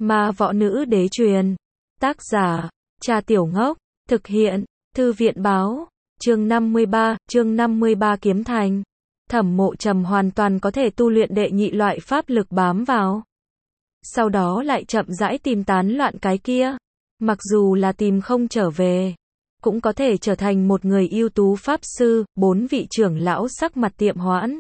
Ma võ nữ đế truyền. Tác giả, Trà Tiểu Ngốc. Thực hiện, Thư viện báo. Chương 53 kiếm thành. Thẩm Mộ Trầm hoàn toàn có thể tu luyện đệ nhị loại pháp lực bám vào. Sau đó lại chậm rãi tìm tán loạn cái kia. Mặc dù là tìm không trở về, cũng có thể trở thành một người ưu tú pháp sư. 4 vị trưởng lão sắc mặt tiệm hoãn.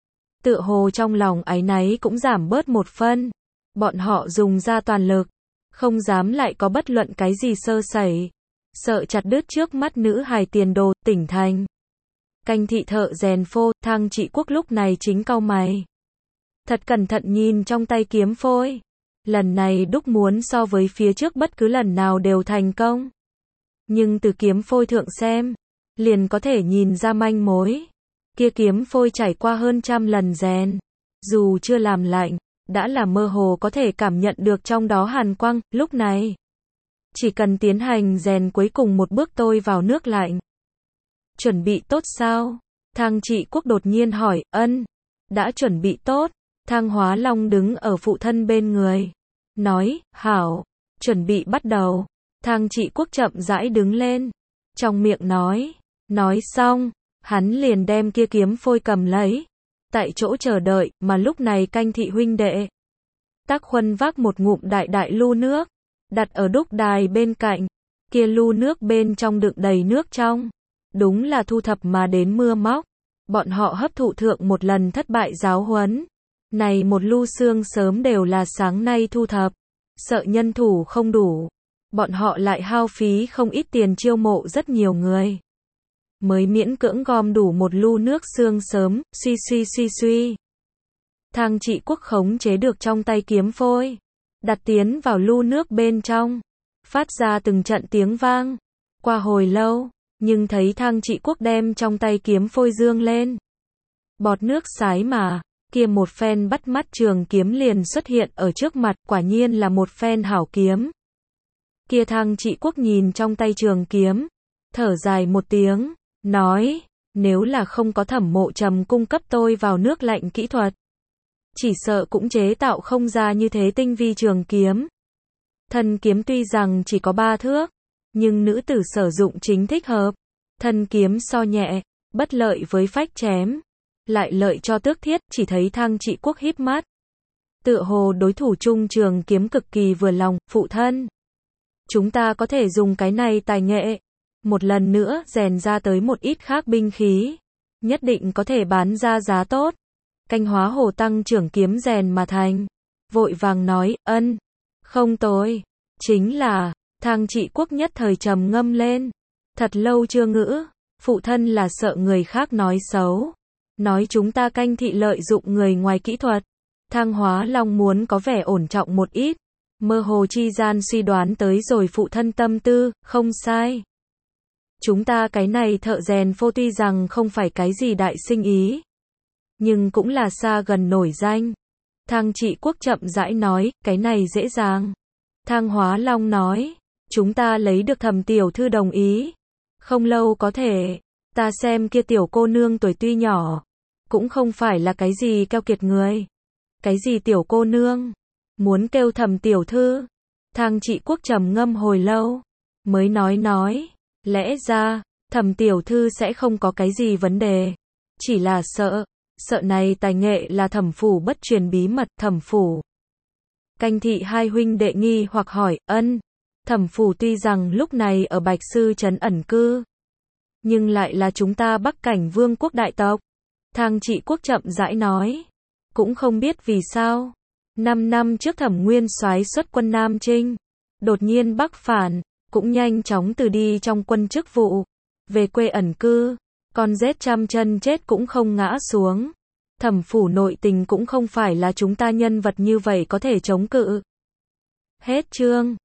Tựa hồ trong lòng áy náy cũng giảm bớt một phân. Bọn họ dùng ra toàn lực, không dám lại có bất luận cái gì sơ sẩy, sợ chặt đứt trước mắt nữ hài tiền đồ. Tỉnh thành. Canh thị thợ rèn phô. Thang Trị Quốc lúc này chính cau mày, thật cẩn thận nhìn trong tay kiếm phôi. Lần này đúc muốn so với phía trước bất cứ lần nào đều thành công. Nhưng từ kiếm phôi thượng xem, liền có thể nhìn ra manh mối. Kia kiếm phôi trải qua hơn 100 lần rèn, dù chưa làm lạnh, đã là mơ hồ có thể cảm nhận được trong đó hàn quang. Lúc này, chỉ cần tiến hành rèn cuối cùng một bước tôi vào nước lạnh. Chuẩn bị tốt sao? Thang Trị Quốc đột nhiên hỏi. Ân, đã chuẩn bị tốt. Thang Hóa Long đứng ở phụ thân bên người, nói, hảo, chuẩn bị bắt đầu. Thang Trị Quốc chậm rãi đứng lên, trong miệng nói xong, hắn liền đem kia kiếm phôi cầm lấy, tại chỗ chờ đợi. Mà lúc này Canh thị huynh đệ Tác Khuân vác một ngụm đại lu nước, đặt ở đúc đài bên cạnh. Kia lu nước bên trong đựng đầy nước trong, đúng là thu thập mà đến mưa móc. Bọn họ hấp thụ thượng một lần thất bại giáo huấn. Này một lu xương sớm đều là sáng nay thu thập, sợ nhân thủ không đủ, bọn họ lại hao phí không ít tiền chiêu mộ rất nhiều người, mới miễn cưỡng gom đủ một lu nước xương sớm. Suy. Thang Trị Quốc khống chế được trong tay kiếm phôi, đặt tiến vào lu nước bên trong, phát ra từng trận tiếng vang. Qua hồi lâu, nhưng thấy Thang Trị Quốc đem trong tay kiếm phôi dương lên, bọt nước sái mà, kia một phen bắt mắt trường kiếm liền xuất hiện ở trước mặt. Quả nhiên là một phen hảo kiếm. Kia Thang Trị Quốc nhìn trong tay trường kiếm, thở dài một tiếng, nói, nếu là không có Thẩm Mộ Trầm cung cấp tôi vào nước lạnh kỹ thuật, chỉ sợ cũng chế tạo không ra như thế tinh vi trường kiếm. Thân kiếm tuy rằng chỉ có 3 thước, nhưng nữ tử sử dụng chính thích hợp. Thân kiếm so nhẹ, bất lợi với phách chém, lại lợi cho tước thiết. Chỉ thấy Thang Trị Quốc híp mắt, tựa hồ đối thủ chung trường kiếm cực kỳ vừa lòng. Phụ thân, chúng ta có thể dùng cái này tài nghệ, một lần nữa rèn ra tới một ít khác binh khí, nhất định có thể bán ra giá tốt. Canh Hóa Hồ tăng trưởng kiếm rèn mà thành, vội vàng nói. Ân, không tồi. Chính là, Thang Trị Quốc nhất thời trầm ngâm lên, thật lâu chưa ngữ. Phụ thân là sợ người khác nói xấu, nói chúng ta Canh thị lợi dụng người ngoài kỹ thuật. Thang Hóa Long muốn có vẻ ổn trọng một ít, mơ hồ chi gian suy đoán tới rồi phụ thân tâm tư. Không sai, chúng ta cái này thợ rèn phô tuy rằng không phải cái gì đại sinh ý, nhưng cũng là xa gần nổi danh. Thang Trị Quốc chậm rãi nói, cái này dễ dàng. Thang Hóa Long nói, chúng ta lấy được Thẩm tiểu thư đồng ý, không lâu có thể. Ta xem kia tiểu cô nương tuổi tuy nhỏ, cũng không phải là cái gì keo kiệt người. Cái gì tiểu cô nương? Muốn kêu Thẩm tiểu thư? Thang Trị Quốc trầm ngâm hồi lâu, mới nói, lẽ ra, Thẩm tiểu thư sẽ không có cái gì vấn đề. Chỉ là sợ này tài nghệ là Thẩm phủ bất truyền bí mật. Thẩm phủ. Canh thị hai huynh đệ nghi hoặc hỏi. Ân, Thẩm phủ tuy rằng lúc này ở Bạch Sư trấn ẩn cư, nhưng lại là chúng ta Bắc Cảnh Vương quốc đại tộc. Thang Trị Quốc chậm rãi nói, cũng không biết vì sao, 5 năm trước Thẩm Nguyên soái xuất quân Nam Trinh, đột nhiên bắc phản, cũng nhanh chóng từ đi trong quân chức vụ, về quê ẩn cư, con rết trăm chân chết cũng không ngã xuống. Thẩm phủ nội tình cũng không phải là chúng ta nhân vật như vậy có thể chống cự. Hết chương.